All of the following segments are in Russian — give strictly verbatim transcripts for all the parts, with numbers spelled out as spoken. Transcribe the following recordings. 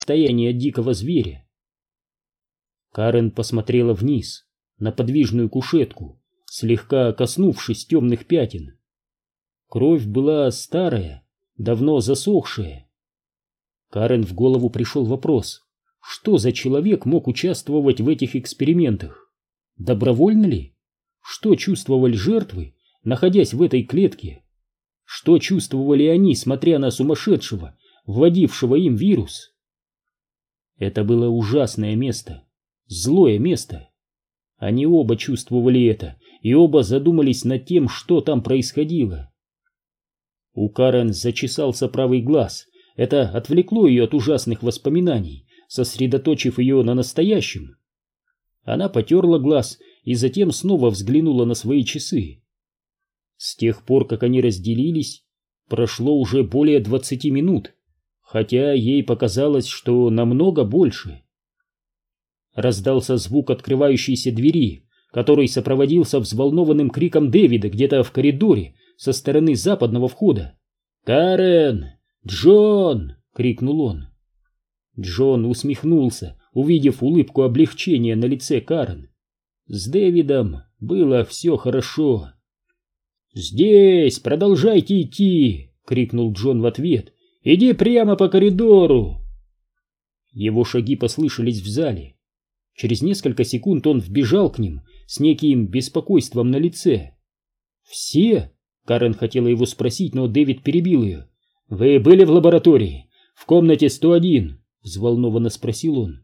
расстоянии от дикого зверя. Карен посмотрела вниз, на подвижную кушетку, слегка коснувшись темных пятен. Кровь была старая, давно засохшая. Карен в голову пришел вопрос, что за человек мог участвовать в этих экспериментах? Добровольно ли? Что чувствовали жертвы, находясь в этой клетке? Что чувствовали они, смотря на сумасшедшего, вводившего им вирус? Это было ужасное место, злое место. Они оба чувствовали это, и оба задумались над тем, что там происходило. У Карен зачесался правый глаз. Это отвлекло ее от ужасных воспоминаний, сосредоточив ее на настоящем. Она потерла глаз и затем снова взглянула на свои часы. С тех пор, как они разделились, прошло уже более двадцати минут, хотя ей показалось, что намного больше. Раздался звук открывающейся двери, который сопроводился взволнованным криком Дэвида где-то в коридоре со стороны западного входа. «Карен! Джон!» — крикнул он. Джон усмехнулся, увидев улыбку облегчения на лице Карен. С Дэвидом было все хорошо. «Здесь! Продолжайте идти!» — крикнул Джон в ответ. «Иди прямо по коридору!» Его шаги послышались в зале. Через несколько секунд он вбежал к ним с неким беспокойством на лице. «Все?» — Карен хотела его спросить, но Дэвид перебил ее. «Вы были в лаборатории? В комнате сто один?» — взволнованно спросил он.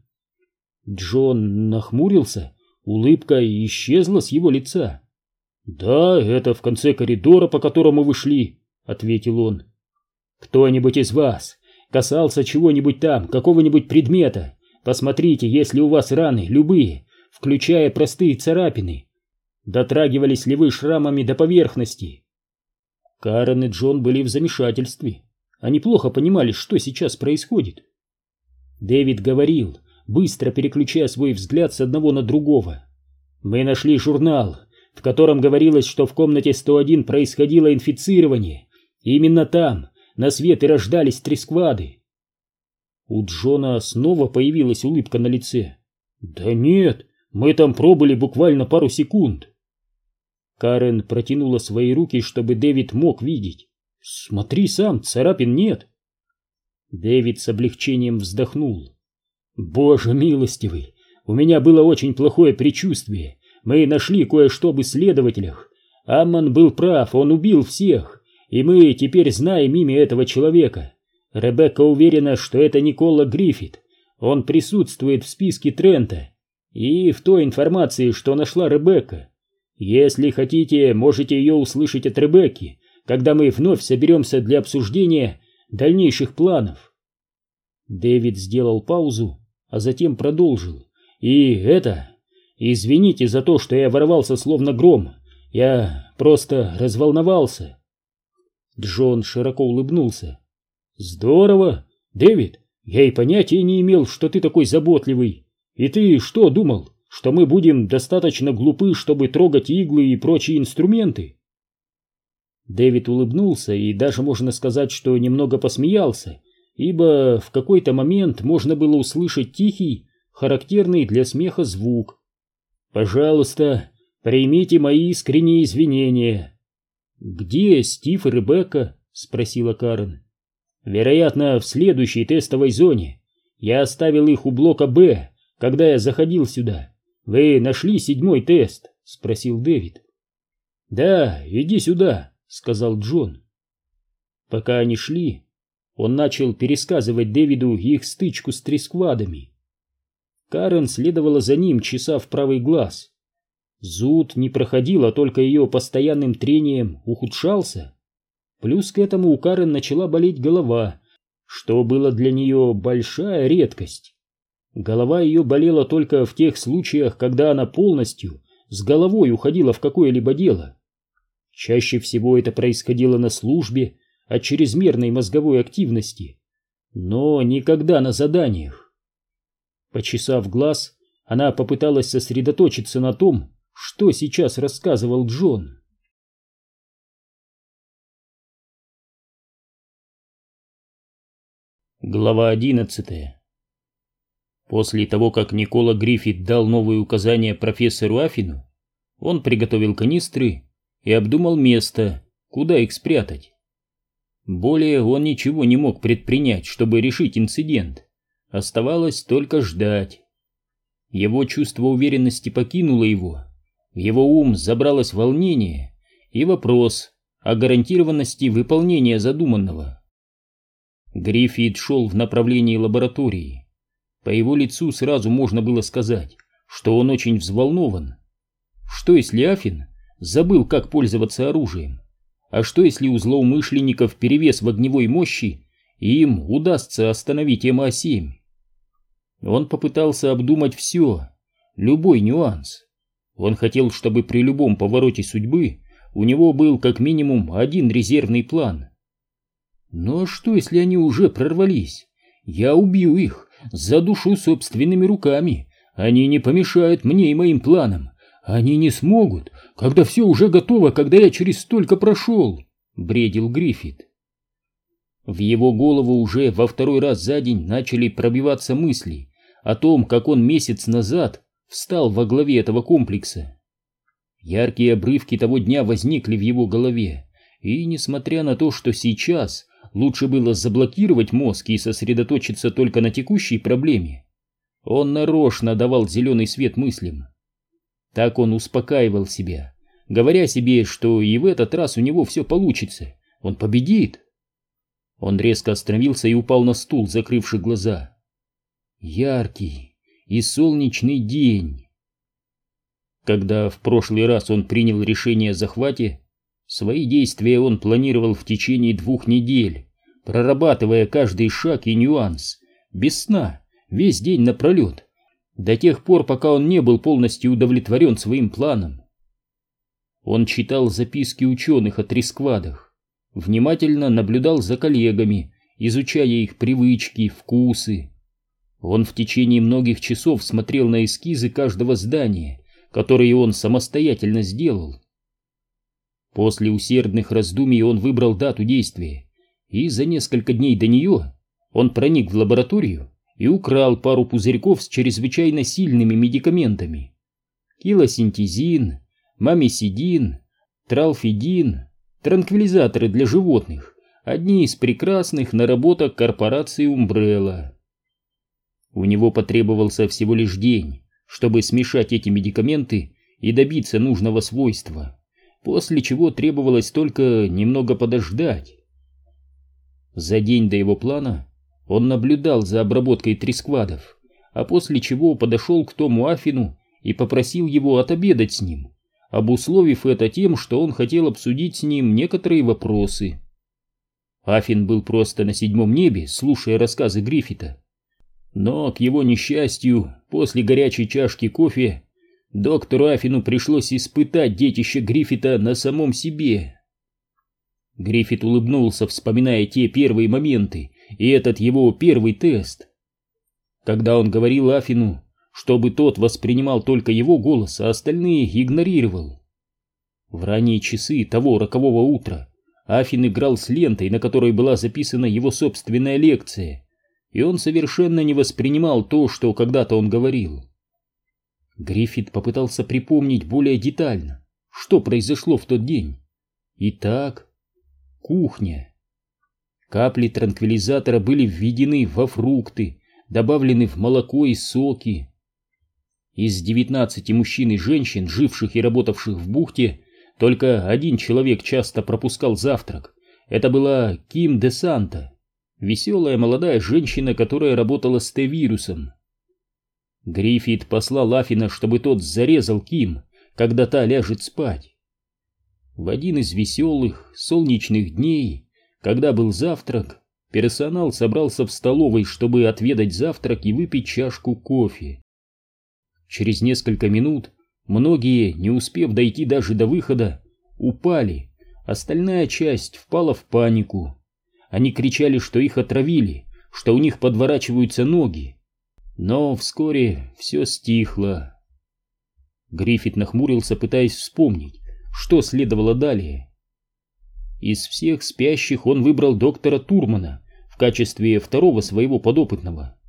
Джон нахмурился, улыбка исчезла с его лица. «Да, это в конце коридора, по которому вы шли», — ответил он. «Кто-нибудь из вас касался чего-нибудь там, какого-нибудь предмета? Посмотрите, есть ли у вас раны, любые, включая простые царапины. Дотрагивались ли вы шрамами до поверхности?» Карен и Джон были в замешательстве. Они плохо понимали, что сейчас происходит. Дэвид говорил, быстро переключая свой взгляд с одного на другого. «Мы нашли журнал, в котором говорилось, что в комнате сто один происходило инфицирование. И именно там на свет и рождались тресквады». У Джона снова появилась улыбка на лице. «Да нет, мы там пробыли буквально пару секунд». Карен протянула свои руки, чтобы Дэвид мог видеть. «Смотри сам, царапин нет». Дэвид с облегчением вздохнул. «Боже милостивый, у меня было очень плохое предчувствие. Мы нашли кое-что об исследователях. Аммон был прав, он убил всех, и мы теперь знаем имя этого человека. Ребекка уверена, что это Никола Гриффит. Он присутствует в списке Трента и в той информации, что нашла Ребекка. Если хотите, можете ее услышать от Ребекки, когда мы вновь соберемся для обсуждения дальнейших планов». Дэвид сделал паузу, а затем продолжил. «И это... Извините за то, что я ворвался словно гром. Я просто разволновался». Джон широко улыбнулся. «Здорово! Дэвид, я и понятия не имел, что ты такой заботливый. И ты что думал, что мы будем достаточно глупы, чтобы трогать иглы и прочие инструменты?» Дэвид улыбнулся и даже, можно сказать, что немного посмеялся, ибо в какой-то момент можно было услышать тихий, характерный для смеха звук. «Пожалуйста, примите мои искренние извинения». «Где Стив и Ребекка?» — спросила Карен. «Вероятно, в следующей тестовой зоне. Я оставил их у блока Б, когда я заходил сюда. Вы нашли седьмой тест?» — спросил Дэвид. «Да, иди сюда», — сказал Джон. Пока они шли, он начал пересказывать Дэвиду их стычку с тресквадами. Карен следовала за ним, чесав правый глаз. Зуд не проходил, а только ее постоянным трением ухудшался. Плюс к этому у Карен начала болеть голова, что было для нее большая редкость. Голова ее болела только в тех случаях, когда она полностью с головой уходила в какое-либо дело. Чаще всего это происходило на службе от чрезмерной мозговой активности, но никогда на заданиях. Почесав глаз, она попыталась сосредоточиться на том, что сейчас рассказывал Джон. Глава одиннадцатая. После того, как Никола Гриффит дал новые указания профессору Афину, он приготовил канистры и обдумал место, куда их спрятать. Более он ничего не мог предпринять, чтобы решить инцидент. Оставалось только ждать. Его чувство уверенности покинуло его. В его ум забралось волнение и вопрос о гарантированности выполнения задуманного. Гриффит шел в направлении лаборатории. По его лицу сразу можно было сказать, что он очень взволнован. Что если Афин забыл, как пользоваться оружием? А что если у злоумышленников перевес в огневой мощи, и им удастся остановить эм а семь? Он попытался обдумать все, любой нюанс. Он хотел, чтобы при любом повороте судьбы у него был как минимум один резервный план. Но что если они уже прорвались? Я убью их, задушу собственными руками. Они не помешают мне и моим планам. Они не смогут, когда все уже готово, когда я через столько прошел, — бредил Гриффит. В его голову уже во второй раз за день начали пробиваться мысли о том, как он месяц назад встал во главе этого комплекса. Яркие обрывки того дня возникли в его голове, и, несмотря на то, что сейчас лучше было заблокировать мозг и сосредоточиться только на текущей проблеме, он нарочно давал зеленый свет мыслям. Так он успокаивал себя, говоря себе, что и в этот раз у него все получится, он победит. Он резко остановился и упал на стул, закрывший глаза. Яркий и солнечный день. Когда в прошлый раз он принял решение о захвате, свои действия он планировал в течение двух недель, прорабатывая каждый шаг и нюанс, без сна, весь день напролет, до тех пор, пока он не был полностью удовлетворен своим планом. Он читал записки ученых о трисквадах, внимательно наблюдал за коллегами, изучая их привычки, вкусы. Он в течение многих часов смотрел на эскизы каждого здания, которые он самостоятельно сделал. После усердных раздумий он выбрал дату действия, и за несколько дней до нее он проник в лабораторию и украл пару пузырьков с чрезвычайно сильными медикаментами. Килосинтезин, мамисидин, тралфидин, транквилизаторы для животных, одни из прекрасных наработок корпорации Umbrella. У него потребовался всего лишь день, чтобы смешать эти медикаменты и добиться нужного свойства, после чего требовалось только немного подождать. За день до его плана он наблюдал за обработкой трисквадов, а после чего подошел к Тому Афину и попросил его отобедать с ним, обусловив это тем, что он хотел обсудить с ним некоторые вопросы. Афин был просто на седьмом небе, слушая рассказы Гриффита. Но, к его несчастью, после горячей чашки кофе доктору Афину пришлось испытать детище Гриффита на самом себе. Гриффит улыбнулся, вспоминая те первые моменты и этот его первый тест. Когда он говорил Афину, чтобы тот воспринимал только его голос, а остальные игнорировал. В ранние часы того рокового утра Афин играл с лентой, на которой была записана его собственная лекция, и он совершенно не воспринимал то, что когда-то он говорил. Гриффит попытался припомнить более детально, что произошло в тот день. Итак, кухня. Капли транквилизатора были введены во фрукты, добавлены в молоко и соки. Из девятнадцати мужчин и женщин, живших и работавших в бухте, только один человек часто пропускал завтрак. Это была Ким де Санта, веселая молодая женщина, которая работала с Т-вирусом. Гриффит послал Афина, чтобы тот зарезал Ким, когда та ляжет спать. В один из веселых, солнечных дней, когда был завтрак, персонал собрался в столовой, чтобы отведать завтрак и выпить чашку кофе. Через несколько минут многие, не успев дойти даже до выхода, упали, остальная часть впала в панику. Они кричали, что их отравили, что у них подворачиваются ноги. Но вскоре все стихло. Гриффит нахмурился, пытаясь вспомнить, что следовало далее. Из всех спящих он выбрал доктора Турмана в качестве второго своего подопытного.